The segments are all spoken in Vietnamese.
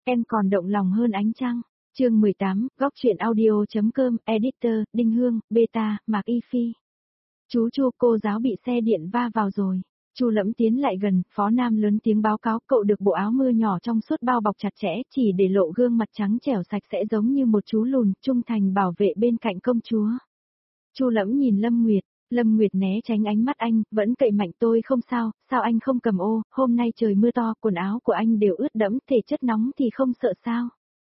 Em còn động lòng hơn ánh trăng. Chương 18, góc truyện audio.com, editor, Đinh Hương, beta, Mạc Y Phi. Chú Chu, cô giáo bị xe điện va vào rồi. Chu Lẫm tiến lại gần, Phó Nam lớn tiếng báo cáo, cậu được bộ áo mưa nhỏ trong suốt bao bọc chặt chẽ, chỉ để lộ gương mặt trắng trẻo sạch sẽ giống như một chú lùn, trung thành bảo vệ bên cạnh công chúa. Chu Lẫm nhìn Lâm Nguyệt né tránh ánh mắt anh, vẫn cậy mạnh, tôi không sao, sao anh không cầm ô, hôm nay trời mưa to, quần áo của anh đều ướt đẫm, thể chất nóng thì không sợ sao.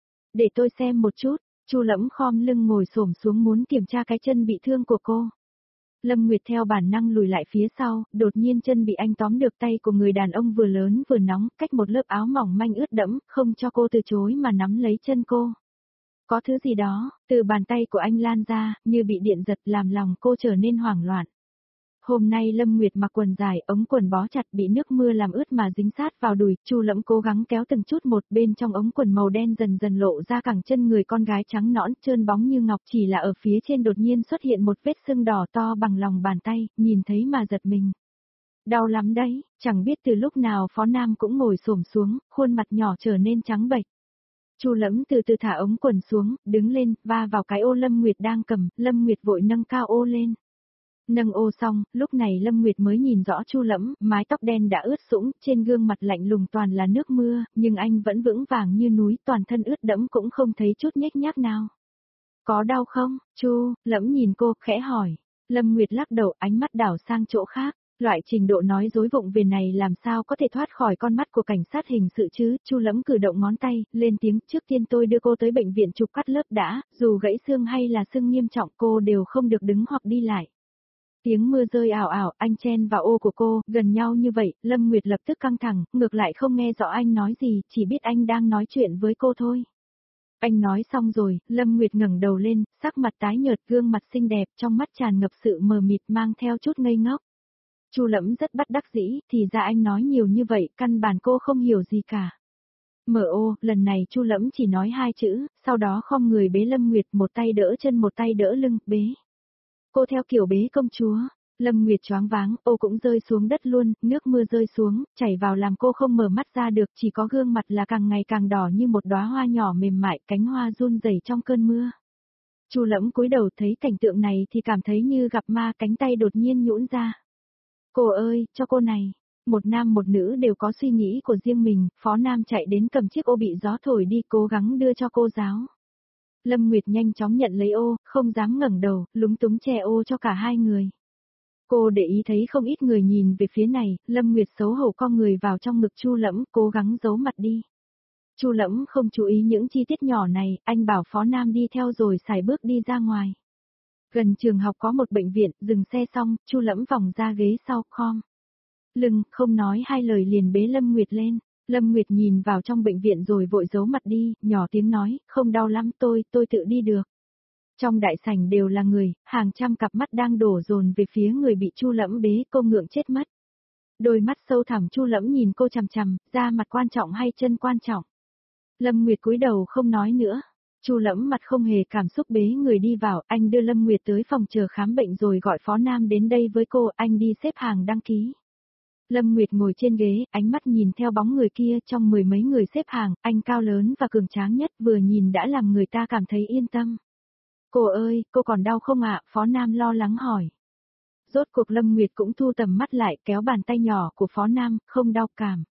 Để tôi xem một chút. Chu Lẫm khom lưng ngồi xổm xuống muốn kiểm tra cái chân bị thương của cô. Lâm Nguyệt theo bản năng lùi lại phía sau, đột nhiên chân bị anh tóm được, tay của người đàn ông vừa lớn vừa nóng, cách một lớp áo mỏng manh ướt đẫm, không cho cô từ chối mà nắm lấy chân cô. Có thứ gì đó, từ bàn tay của anh lan ra, như bị điện giật, làm lòng cô trở nên hoảng loạn. Hôm nay Lâm Nguyệt mặc quần dài, ống quần bó chặt bị nước mưa làm ướt mà dính sát vào đùi, Chu Lẫm cố gắng kéo từng chút một, bên trong ống quần màu đen dần dần lộ ra cẳng chân người con gái trắng nõn, trơn bóng như ngọc, chỉ là ở phía trên đột nhiên xuất hiện một vết sưng đỏ to bằng lòng bàn tay, nhìn thấy mà giật mình. Đau lắm đấy, chẳng biết từ lúc nào Phó Nam cũng ngồi xổm xuống, khuôn mặt nhỏ trở nên trắng bệch. Chu Lẫm từ từ thả ống quần xuống, đứng lên, va vào cái ô Lâm Nguyệt đang cầm, Lâm Nguyệt vội nâng cao ô lên. Nâng ô xong, lúc này Lâm Nguyệt mới nhìn rõ Chu Lẫm, mái tóc đen đã ướt sũng, trên gương mặt lạnh lùng toàn là nước mưa, nhưng anh vẫn vững vàng như núi, toàn thân ướt đẫm cũng không thấy chút nhếch nhác nào. Có đau không, Chu? Lẫm nhìn cô, khẽ hỏi. Lâm Nguyệt lắc đầu, ánh mắt đảo sang chỗ khác. Loại trình độ nói dối vụng về này làm sao có thể thoát khỏi con mắt của cảnh sát hình sự chứ? Chu Lẫm cử động ngón tay, lên tiếng, trước tiên tôi đưa cô tới bệnh viện chụp cắt lớp đã, dù gãy xương hay là sưng nghiêm trọng cô đều không được đứng hoặc đi lại. Tiếng mưa rơi ảo ảo, anh chen vào ô của cô, gần nhau như vậy, Lâm Nguyệt lập tức căng thẳng, ngược lại không nghe rõ anh nói gì, chỉ biết anh đang nói chuyện với cô thôi. Anh nói xong rồi, Lâm Nguyệt ngẩng đầu lên, sắc mặt tái nhợt, gương mặt xinh đẹp, trong mắt tràn ngập sự mờ mịt mang theo chút ngây ngốc. Chu Lẫm rất bất đắc dĩ, thì ra anh nói nhiều như vậy, căn bản cô không hiểu gì cả. Mở ô, lần này Chu Lẫm chỉ nói 2 chữ, sau đó khom người bế Lâm Nguyệt, một tay đỡ chân một tay đỡ lưng, bế. Cô theo kiểu bế công chúa. Lâm Nguyệt choáng váng, ô cũng rơi xuống đất luôn, nước mưa rơi xuống, chảy vào làm cô không mở mắt ra được, chỉ có gương mặt là càng ngày càng đỏ như một đóa hoa nhỏ mềm mại, cánh hoa run rẩy trong cơn mưa. Chu Lẫm cúi đầu thấy cảnh tượng này thì cảm thấy như gặp ma, cánh tay đột nhiên nhũn ra. Cô ơi, cho cô này. Một nam một nữ đều có suy nghĩ của riêng mình, Phó Nam chạy đến cầm chiếc ô bị gió thổi đi, cố gắng đưa cho cô giáo. Lâm Nguyệt nhanh chóng nhận lấy ô, không dám ngẩng đầu, lúng túng che ô cho cả hai người. Cô để ý thấy không ít người nhìn về phía này, Lâm Nguyệt xấu hổ co người vào trong ngực Chu Lẫm, cố gắng giấu mặt đi. Chu Lẫm không chú ý những chi tiết nhỏ này, anh bảo Phó Nam đi theo rồi xài bước đi ra ngoài. Gần trường học có một bệnh viện, dừng xe xong, Chu Lẫm vòng ra ghế sau, khom lưng, không nói hai lời liền bế Lâm Nguyệt lên. Lâm Nguyệt nhìn vào trong bệnh viện rồi vội giấu mặt đi, nhỏ tiếng nói, không đau lắm tôi tự đi được. Trong đại sảnh đều là người, hàng trăm cặp mắt đang đổ dồn về phía người bị Chu Lẫm bế, cô ngượng chết mất. Đôi mắt sâu thẳm Chu Lẫm nhìn cô chằm chằm, da mặt quan trọng hay chân quan trọng. Lâm Nguyệt cúi đầu không nói nữa. Chu Lẫm mặt không hề cảm xúc bế người đi vào, anh đưa Lâm Nguyệt tới phòng chờ khám bệnh rồi gọi Phó Nam đến đây với cô, anh đi xếp hàng đăng ký. Lâm Nguyệt ngồi trên ghế, ánh mắt nhìn theo bóng người kia, trong mười mấy người xếp hàng, anh cao lớn và cường tráng nhất, vừa nhìn đã làm người ta cảm thấy yên tâm. Cô ơi, cô còn đau không ạ? Phó Nam lo lắng hỏi. Rốt cuộc Lâm Nguyệt cũng thu tầm mắt lại, kéo bàn tay nhỏ của Phó Nam, không đau cảm.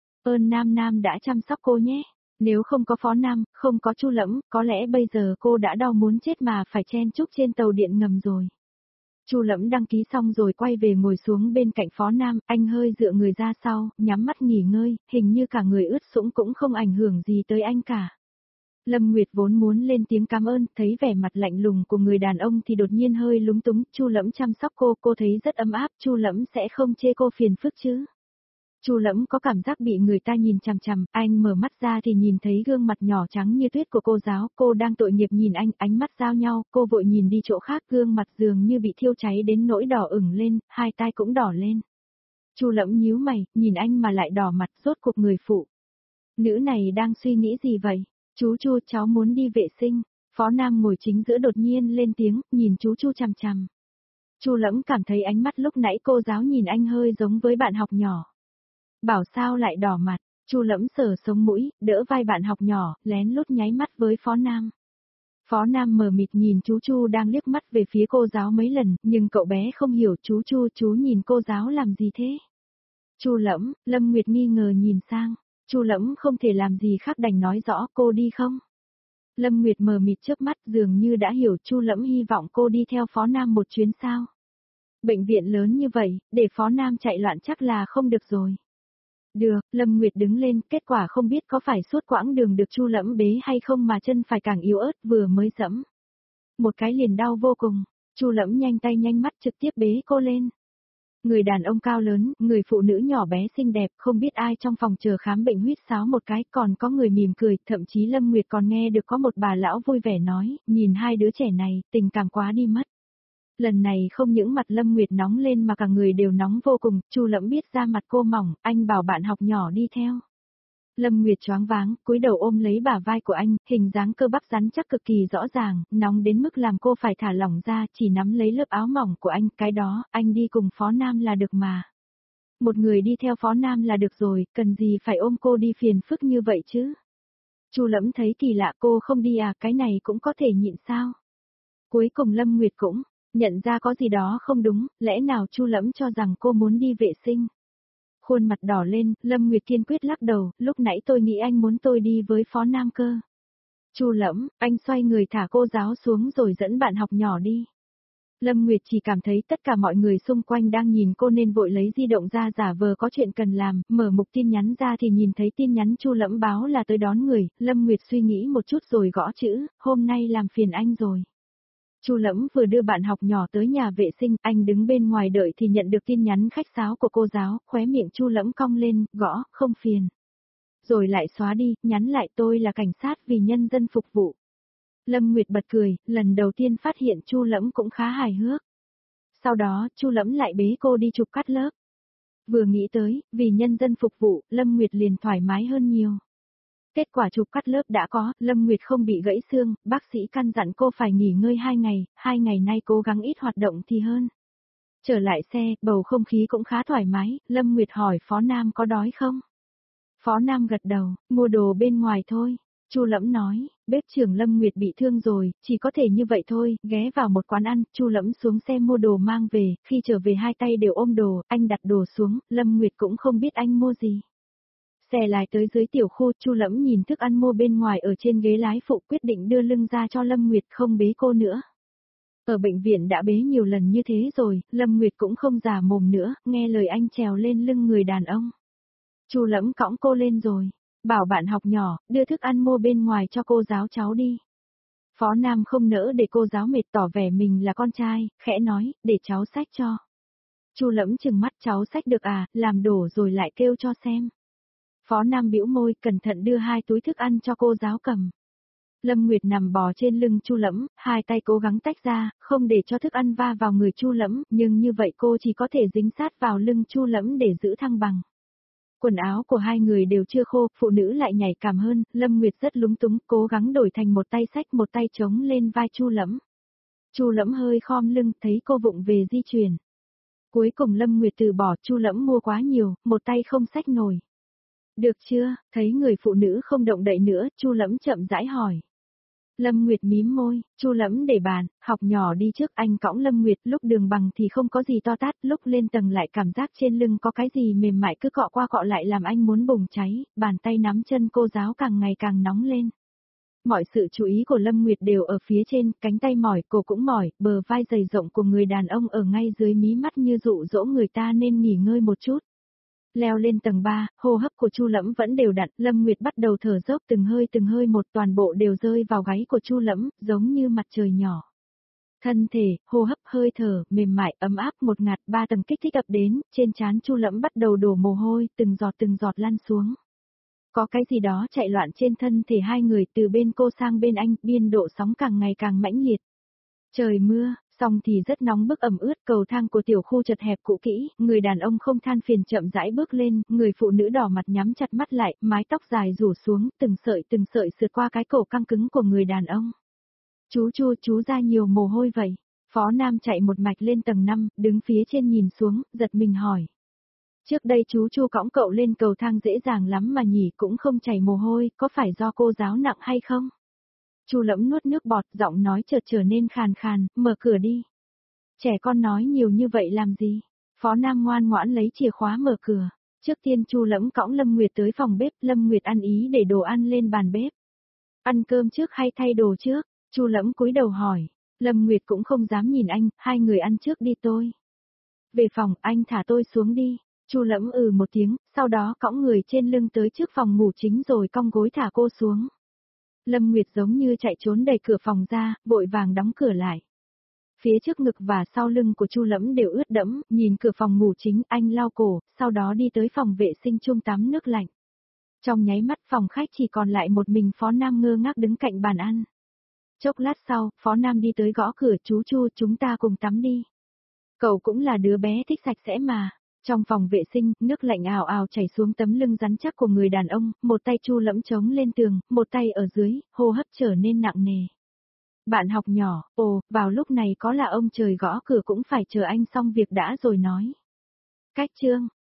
Ơn Nam đã chăm sóc cô nhé. Nếu không có Phó Nam, không có Chu Lẫm, có lẽ bây giờ cô đã đau muốn chết mà phải chen chúc trên tàu điện ngầm rồi. Chu Lẫm đăng ký xong rồi quay về ngồi xuống bên cạnh Phó Nam, anh hơi dựa người ra sau, nhắm mắt nghỉ ngơi, hình như cả người ướt sũng cũng không ảnh hưởng gì tới anh cả. Lâm Nguyệt vốn muốn lên tiếng cảm ơn, thấy vẻ mặt lạnh lùng của người đàn ông thì đột nhiên hơi lúng túng, Chu Lẫm chăm sóc cô thấy rất ấm áp, Chu Lẫm sẽ không chê cô phiền phức chứ. Chu Lẫm có cảm giác bị người ta nhìn chằm chằm, anh mở mắt ra thì nhìn thấy gương mặt nhỏ trắng như tuyết của cô giáo, cô đang tội nghiệp nhìn anh, ánh mắt giao nhau, cô vội nhìn đi chỗ khác, gương mặt dường như bị thiêu cháy đến nỗi đỏ ửng lên, hai tai cũng đỏ lên. Chu Lẫm nhíu mày, nhìn anh mà lại đỏ mặt, rốt cuộc người phụ nữ này đang suy nghĩ gì vậy? Chú Chu, cháu muốn đi vệ sinh. Phó Nam ngồi chính giữa đột nhiên lên tiếng, nhìn chú Chu chằm chằm. Chu Lẫm cảm thấy ánh mắt lúc nãy cô giáo nhìn anh hơi giống với bạn học nhỏ. Bảo sao lại đỏ mặt, Chu Lẫm sờ sống mũi, đỡ vai bạn học nhỏ, lén lút nháy mắt với Phó Nam. Phó Nam mờ mịt nhìn chú Chu đang liếc mắt về phía cô giáo mấy lần, nhưng cậu bé không hiểu chú nhìn cô giáo làm gì thế. Chu Lẫm, Lâm Nguyệt nghi ngờ nhìn sang, Chu Lẫm không thể làm gì khác đành nói rõ cô đi không. Lâm Nguyệt mờ mịt chớp mắt dường như đã hiểu Chu Lẫm hy vọng cô đi theo Phó Nam một chuyến sao. Bệnh viện lớn như vậy, để Phó Nam chạy loạn chắc là không được rồi. Được, Lâm Nguyệt đứng lên, kết quả không biết có phải suốt quãng đường được Chu Lẫm bế hay không mà chân phải càng yếu ớt vừa mới dẫm. Một cái liền đau vô cùng, Chu Lẫm nhanh tay nhanh mắt trực tiếp bế cô lên. Người đàn ông cao lớn, người phụ nữ nhỏ bé xinh đẹp, không biết ai trong phòng chờ khám bệnh huýt sáo một cái, còn có người mỉm cười, thậm chí Lâm Nguyệt còn nghe được có một bà lão vui vẻ nói, nhìn hai đứa trẻ này, tình cảm quá đi mất. Lần này không những mặt Lâm Nguyệt nóng lên mà cả người đều nóng vô cùng, Chu Lẫm biết da mặt cô mỏng, anh bảo bạn học nhỏ đi theo. Lâm Nguyệt choáng váng, cúi đầu ôm lấy bả vai của anh, hình dáng cơ bắp rắn chắc cực kỳ rõ ràng, nóng đến mức làm cô phải thả lỏng ra, chỉ nắm lấy lớp áo mỏng của anh, cái đó, anh đi cùng Phó Nam là được mà. Một người đi theo Phó Nam là được rồi, cần gì phải ôm cô đi phiền phức như vậy chứ? Chu Lẫm thấy kỳ lạ, cô không đi à, cái này cũng có thể nhịn sao? Cuối cùng Lâm Nguyệt cũng nhận ra có gì đó không đúng, lẽ nào Chu Lẫm cho rằng cô muốn đi vệ sinh? Khuôn mặt đỏ lên, Lâm Nguyệt kiên quyết lắc đầu, lúc nãy tôi nghĩ anh muốn tôi đi với Phó Nam cơ. Chu Lẫm, anh xoay người thả cô giáo xuống rồi dẫn bạn học nhỏ đi. Lâm Nguyệt chỉ cảm thấy tất cả mọi người xung quanh đang nhìn cô nên vội lấy di động ra giả vờ có chuyện cần làm, mở mục tin nhắn ra thì nhìn thấy tin nhắn Chu Lẫm báo là tới đón người, Lâm Nguyệt suy nghĩ một chút rồi gõ chữ, hôm nay làm phiền anh rồi. Chu Lẫm vừa đưa bạn học nhỏ tới nhà vệ sinh, anh đứng bên ngoài đợi thì nhận được tin nhắn khách sáo của cô giáo, khóe miệng Chu Lẫm cong lên, gõ, không phiền. Rồi lại xóa đi, nhắn lại tôi là cảnh sát vì nhân dân phục vụ. Lâm Nguyệt bật cười, lần đầu tiên phát hiện Chu Lẫm cũng khá hài hước. Sau đó, Chu Lẫm lại bế cô đi chụp cắt lớp. Vừa nghĩ tới, vì nhân dân phục vụ, Lâm Nguyệt liền thoải mái hơn nhiều. Kết quả chụp cắt lớp đã có, Lâm Nguyệt không bị gãy xương, bác sĩ căn dặn cô phải nghỉ ngơi 2 ngày nay cố gắng ít hoạt động thì hơn. Trở lại xe, bầu không khí cũng khá thoải mái, Lâm Nguyệt hỏi Phó Nam có đói không? Phó Nam gật đầu, mua đồ bên ngoài thôi. Chu Lẫm nói, bếp trưởng Lâm Nguyệt bị thương rồi, chỉ có thể như vậy thôi, ghé vào một quán ăn, Chu Lẫm xuống xe mua đồ mang về, khi trở về hai tay đều ôm đồ, anh đặt đồ xuống, Lâm Nguyệt cũng không biết anh mua gì. Xe lái tới dưới tiểu khu, Chu Lẫm nhìn thức ăn mua bên ngoài ở trên ghế lái phụ quyết định đưa lưng ra cho Lâm Nguyệt không bế cô nữa. Ở bệnh viện đã bế nhiều lần như thế rồi, Lâm Nguyệt cũng không già mồm nữa, nghe lời anh trèo lên lưng người đàn ông. Chu Lẫm cõng cô lên rồi, bảo bạn học nhỏ, đưa thức ăn mua bên ngoài cho cô giáo cháu đi. Phó Nam không nỡ để cô giáo mệt tỏ vẻ mình là con trai, khẽ nói, để cháu xách cho. Chu Lẫm chừng mắt cháu xách được à, làm đổ rồi lại kêu cho xem. Phó Nam bĩu môi, cẩn thận đưa hai túi thức ăn cho cô giáo cầm. Lâm Nguyệt nằm bò trên lưng Chu Lẫm, hai tay cố gắng tách ra, không để cho thức ăn va vào người Chu Lẫm, nhưng như vậy cô chỉ có thể dính sát vào lưng Chu Lẫm để giữ thăng bằng. Quần áo của hai người đều chưa khô, phụ nữ lại nhảy cảm hơn, Lâm Nguyệt rất lúng túng, cố gắng đổi thành một tay xách một tay chống lên vai Chu Lẫm. Chu Lẫm hơi khom lưng, thấy cô vụng về di chuyển. Cuối cùng Lâm Nguyệt từ bỏ, Chu Lẫm mua quá nhiều, một tay không xách nổi. Được chưa, thấy người phụ nữ không động đậy nữa, Chu Lẫm chậm rãi hỏi. Lâm Nguyệt mím môi, Chu Lẫm để bàn, học nhỏ đi trước, anh cõng Lâm Nguyệt, lúc đường bằng thì không có gì to tát, lúc lên tầng lại cảm giác trên lưng có cái gì mềm mại cứ cọ qua cọ lại làm anh muốn bùng cháy, bàn tay nắm chân cô giáo càng ngày càng nóng lên. Mọi sự chú ý của Lâm Nguyệt đều ở phía trên, cánh tay mỏi, cổ cũng mỏi, bờ vai dày rộng của người đàn ông ở ngay dưới mí mắt như dụ dỗ người ta nên nghỉ ngơi một chút. Leo lên tầng 3, hô hấp của Chu Lẫm vẫn đều đặn, Lâm Nguyệt bắt đầu thở dốc từng hơi một, toàn bộ đều rơi vào gáy của Chu Lẫm, giống như mặt trời nhỏ. Thân thể, hô hấp, hơi thở, mềm mại, ấm áp một ngạt, 3 tầng kích thích ập đến, trên trán Chu Lẫm bắt đầu đổ mồ hôi, từng giọt lăn xuống. Có cái gì đó chạy loạn trên thân thể hai người, từ bên cô sang bên anh, biên độ sóng càng ngày càng mãnh liệt. Trời mưa, xong thì rất nóng bức ẩm ướt, cầu thang của tiểu khu chật hẹp cũ kỹ, người đàn ông không than phiền chậm rãi bước lên, người phụ nữ đỏ mặt nhắm chặt mắt lại, mái tóc dài rủ xuống, từng sợi sượt qua cái cổ căng cứng của người đàn ông. Chú ra nhiều mồ hôi vậy. Phó Nam chạy một mạch lên tầng 5, đứng phía trên nhìn xuống, giật mình hỏi. Trước đây chú Chu cõng cậu lên cầu thang dễ dàng lắm mà nhỉ, cũng không chảy mồ hôi, có phải do cô giáo nặng hay không? Chu Lẫm nuốt nước bọt, giọng nói chợt trở nên khàn khàn, mở cửa đi. Trẻ con nói nhiều như vậy làm gì? Phó Nam ngoan ngoãn lấy chìa khóa mở cửa. Trước tiên Chu Lẫm cõng Lâm Nguyệt tới phòng bếp, Lâm Nguyệt ăn ý để đồ ăn lên bàn bếp. Ăn cơm trước hay thay đồ trước? Chu Lẫm cúi đầu hỏi. Lâm Nguyệt cũng không dám nhìn anh, hai người ăn trước đi tôi. Về phòng, anh thả tôi xuống đi. Chu Lẫm một tiếng, sau đó cõng người trên lưng tới trước phòng ngủ chính rồi cong gối thả cô xuống. Lâm Nguyệt giống như chạy trốn đẩy cửa phòng ra, vội vàng đóng cửa lại. Phía trước ngực và sau lưng của Chu Lẫm đều ướt đẫm, nhìn cửa phòng ngủ chính, anh lau cổ, sau đó đi tới phòng vệ sinh chung tắm nước lạnh. Trong nháy mắt phòng khách chỉ còn lại một mình Phó Nam ngơ ngác đứng cạnh bàn ăn. Chốc lát sau, Phó Nam đi tới gõ cửa, chú Chu, chúng ta cùng tắm đi. Cậu cũng là đứa bé thích sạch sẽ mà. Trong phòng vệ sinh, nước lạnh ào ào chảy xuống tấm lưng rắn chắc của người đàn ông, một tay Chu Lẫm chống lên tường, một tay ở dưới, hô hấp trở nên nặng nề. Bạn học nhỏ, vào lúc này có là ông trời gõ cửa cũng phải chờ anh xong việc đã rồi nói. Cách chương